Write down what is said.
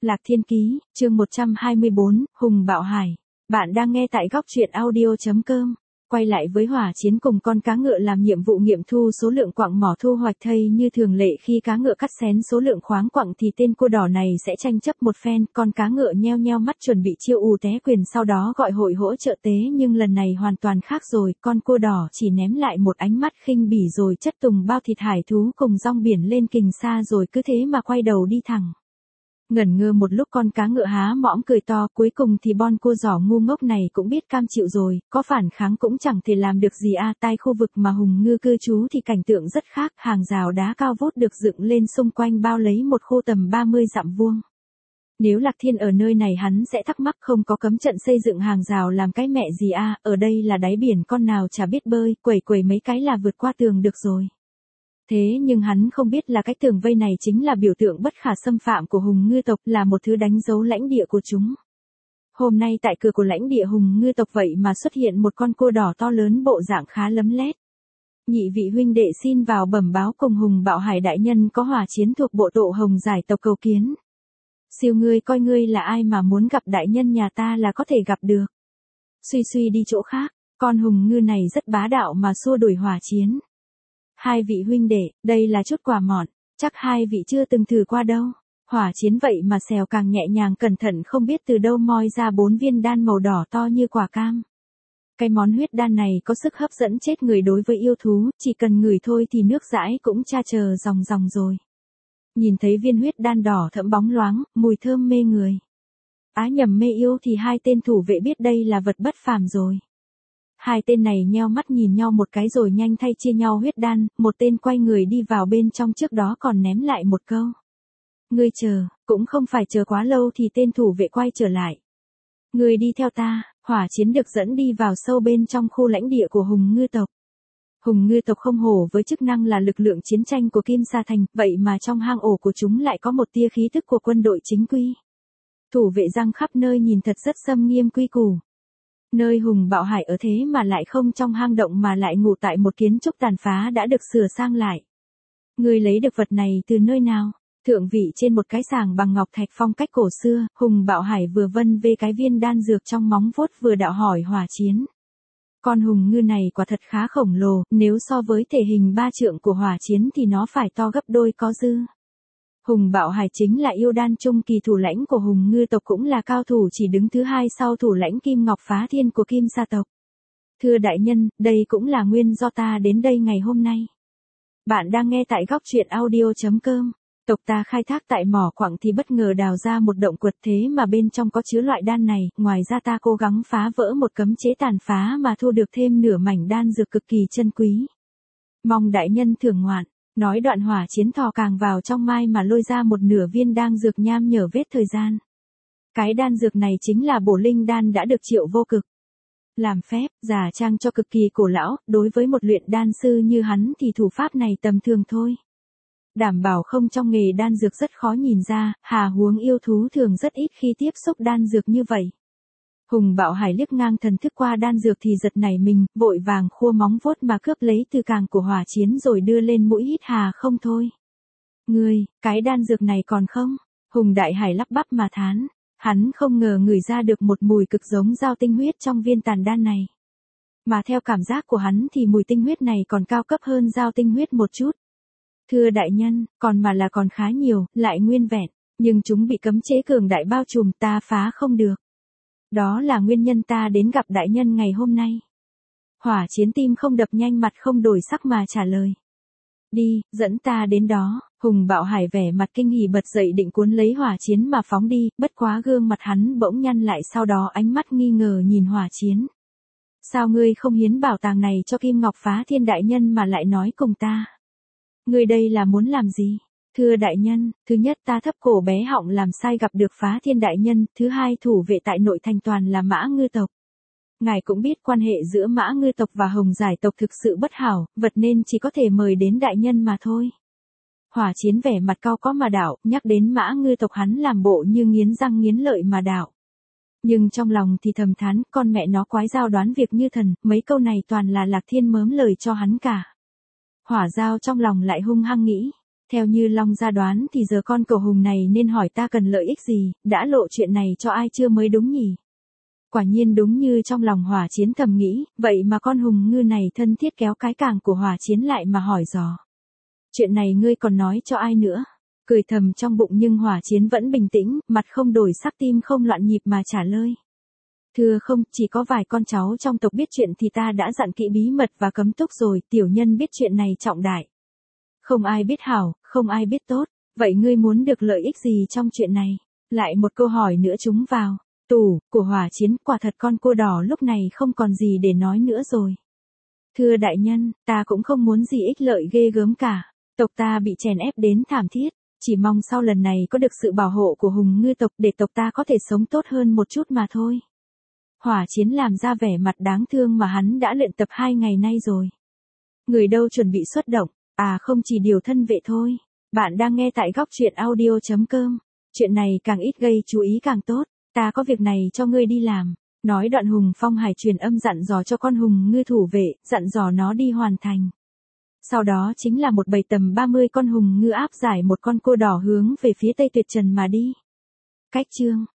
Lạc Thiên Ký, chương 124, Hùng Bạo Hải. Bạn đang nghe tại góc truyện audio.com. Quay lại với hỏa chiến cùng con cá ngựa làm nhiệm vụ nghiệm thu số lượng quặng mỏ thu hoạch thây như thường lệ khi cá ngựa cắt xén số lượng khoáng quặng thì tên cua đỏ này sẽ tranh chấp một phen, con cá ngựa nheo nheo mắt chuẩn bị chiêu ù té quyền sau đó gọi hội hỗ trợ tế nhưng lần này hoàn toàn khác rồi, con cua đỏ chỉ ném lại một ánh mắt khinh bỉ rồi chất tùng bao thịt hải thú cùng rong biển lên kình xa rồi cứ thế mà quay đầu đi thẳng. Ngẩn ngơ một lúc con cá ngựa há mõm cười to, cuối cùng thì bon cua giỏ ngu ngốc này cũng biết cam chịu rồi, có phản kháng cũng chẳng thể làm được gì tại khu vực mà Hùng Ngư cư trú thì cảnh tượng rất khác, hàng rào đá cao vút được dựng lên xung quanh bao lấy một khu tầm 30 dặm vuông. Nếu Lạc Thiên ở nơi này hắn sẽ thắc mắc không có cấm trận xây dựng hàng rào làm cái mẹ gì ở đây là đáy biển con nào chả biết bơi, quẩy quẩy mấy cái là vượt qua tường được rồi. Thế nhưng hắn không biết là cái tường vây này chính là biểu tượng bất khả xâm phạm của Hùng Ngư tộc, là một thứ đánh dấu lãnh địa của chúng. Hôm nay tại cửa của lãnh địa Hùng Ngư tộc vậy mà xuất hiện một con cua đỏ to lớn bộ dạng khá lấm lét. Nhị vị huynh đệ xin vào bẩm báo cùng Hùng Bạo Hải đại nhân có hỏa chiến thuộc bộ tộ Hồng giải tộc cầu kiến. Siêu ngươi coi ngươi là ai mà muốn gặp đại nhân nhà ta là có thể gặp được. Suy đi chỗ khác, con Hùng Ngư này rất bá đạo mà xua đuổi hỏa chiến. Hai vị huynh đệ, đây là chút quà mọn, chắc hai vị chưa từng thử qua đâu. Hỏa chiến vậy mà xèo càng nhẹ nhàng cẩn thận không biết từ đâu moi ra 4 viên đan màu đỏ to như quả cam. Cái món huyết đan này có sức hấp dẫn chết người đối với yêu thú, chỉ cần ngửi thôi thì nước dãi cũng cha chờ ròng rồi. Nhìn thấy viên huyết đan đỏ thẫm bóng loáng, mùi thơm mê người. Nhầm mê yêu thì hai tên thủ vệ biết đây là vật bất phàm rồi. Hai tên này nheo mắt nhìn nhau một cái rồi nhanh thay chia nhau huyết đan, một tên quay người đi vào bên trong trước đó còn ném lại một câu. Ngươi chờ, cũng không phải chờ quá lâu thì tên thủ vệ quay trở lại. Ngươi đi theo ta, hỏa chiến được dẫn đi vào sâu bên trong khu lãnh địa của Hùng Ngư tộc. Hùng Ngư tộc không hổ với chức năng là lực lượng chiến tranh của Kim Sa Thành, vậy mà trong hang ổ của chúng lại có một tia khí tức của quân đội chính quy. Thủ vệ giăng khắp nơi nhìn thật rất xâm nghiêm quy củ. Nơi Hùng Bạo Hải ở thế mà lại không trong hang động mà lại ngủ tại một kiến trúc tàn phá đã được sửa sang lại. Ngươi lấy được vật này từ nơi nào? Thượng vị trên một cái sàng bằng ngọc thạch phong cách cổ xưa, Hùng Bạo Hải vừa vân về cái viên đan dược trong móng vuốt vừa đạo hỏi hỏa chiến. Con Hùng Ngư này quả thật khá khổng lồ, nếu so với thể hình 3 trượng của hỏa chiến thì nó phải to gấp đôi có dư. Hùng Bạo Hải chính là yêu đan trung kỳ thủ lãnh của Hùng Ngư tộc cũng là cao thủ chỉ đứng thứ hai sau thủ lãnh Kim Ngọc Phá Thiên của Kim Sa tộc. Thưa đại nhân, đây cũng là nguyên do ta đến đây ngày hôm nay. Bạn đang nghe tại góc truyện audio.com. Tộc ta khai thác tại mỏ quặng thì bất ngờ đào ra một động quật thế mà bên trong có chứa loại đan này, ngoài ra ta cố gắng phá vỡ một cấm chế tàn phá mà thu được thêm nửa mảnh đan dược cực kỳ chân quý. Mong đại nhân thưởng ngoạn. Nói đoạn hỏa chiến thò càng vào trong mai mà lôi ra một nửa viên đan dược nham nhở vết thời gian. Cái đan dược này chính là bổ linh đan đã được Triệu Vô Cực làm phép, giả trang cho cực kỳ cổ lão, đối với một luyện đan sư như hắn thì thủ pháp này tầm thường thôi. Đảm bảo không trong nghề đan dược rất khó nhìn ra, hà huống yêu thú thường rất ít khi tiếp xúc đan dược như vậy. Hùng Bạo Hải liếc ngang thần thức qua đan dược thì giật nảy mình, vội vàng khua móng vuốt mà cướp lấy từ càng của hỏa chiến rồi đưa lên mũi hít hà không thôi. Ngươi, cái đan dược này còn không? Hùng Đại Hải lắp bắp mà thán, hắn không ngờ ngửi ra được một mùi cực giống dao tinh huyết trong viên tàn đan này. Mà theo cảm giác của hắn thì mùi tinh huyết này còn cao cấp hơn dao tinh huyết một chút. Thưa đại nhân, còn mà là còn khá nhiều, lại nguyên vẹn, nhưng chúng bị cấm chế cường đại bao trùm ta phá không được. Đó là nguyên nhân ta đến gặp đại nhân ngày hôm nay. Hỏa chiến tim không đập nhanh mặt không đổi sắc mà trả lời. Đi, dẫn ta đến đó. Hùng Bạo Hải vẻ mặt kinh hỉ bật dậy định cuốn lấy hỏa chiến mà phóng đi, bất quá gương mặt hắn bỗng nhăn lại sau đó ánh mắt nghi ngờ nhìn hỏa chiến. Sao ngươi không hiến bảo tàng này cho Kim Ngọc Phá Thiên đại nhân mà lại nói cùng ta? Ngươi đây là muốn làm gì? Thưa đại nhân, thứ nhất ta thấp cổ bé họng làm sai gặp được Phá Thiên đại nhân, thứ hai thủ vệ tại nội thành toàn là Mã Ngư tộc. Ngài cũng biết quan hệ giữa Mã Ngư tộc và Hồng Giải tộc thực sự bất hảo, vật nên chỉ có thể mời đến đại nhân mà thôi. Hỏa chiến vẻ mặt cau có mà đảo, nhắc đến Mã Ngư tộc hắn làm bộ như nghiến răng nghiến lợi mà đảo. Nhưng trong lòng thì thầm thán, con mẹ nó quái dao đoán việc như thần, mấy câu này toàn là Lạc Thiên mớm lời cho hắn cả. Hỏa Giao trong lòng lại hung hăng nghĩ, Theo như Long gia đoán thì giờ con cầu hùng này nên hỏi ta cần lợi ích gì, đã lộ chuyện này cho ai chưa mới đúng nhỉ? Quả nhiên đúng như trong lòng Hỏa Chiến thầm nghĩ, vậy mà con hùng ngư này thân thiết kéo cái càng của Hỏa Chiến lại mà hỏi dò. Chuyện này ngươi còn nói cho ai nữa? Cười thầm trong bụng nhưng Hỏa Chiến vẫn bình tĩnh, mặt không đổi sắc tim không loạn nhịp mà trả lời. Thưa không, chỉ có vài con cháu trong tộc biết chuyện thì ta đã dặn kỹ bí mật và cấm túc rồi, tiểu nhân biết chuyện này trọng đại. Không ai biết hảo, không ai biết tốt, vậy ngươi muốn được lợi ích gì trong chuyện này? Lại một câu hỏi nữa trúng vào. Tủ của Hỏa Chiến, quả thật con cua đỏ lúc này không còn gì để nói nữa rồi. Thưa đại nhân, ta cũng không muốn gì ích lợi ghê gớm cả. Tộc ta bị chèn ép đến thảm thiết, chỉ mong sau lần này có được sự bảo hộ của hùng ngư tộc để tộc ta có thể sống tốt hơn một chút mà thôi. Hỏa Chiến làm ra vẻ mặt đáng thương mà hắn đã luyện tập 2 ngày nay rồi. Người đâu chuẩn bị xuất động, không chỉ điều thân vệ thôi. Bạn đang nghe tại góc truyện audio.com. Chuyện này càng ít gây chú ý càng tốt. Ta có việc này cho ngươi đi làm. Nói đoạn Hùng Phong Hải truyền âm dặn dò cho con hùng ngư thủ vệ, dặn dò nó đi hoàn thành. Sau đó chính là một bầy tầm 30 con hùng ngư áp giải một con cua đỏ hướng về phía Tây Tuyệt Trần mà đi. Cách chương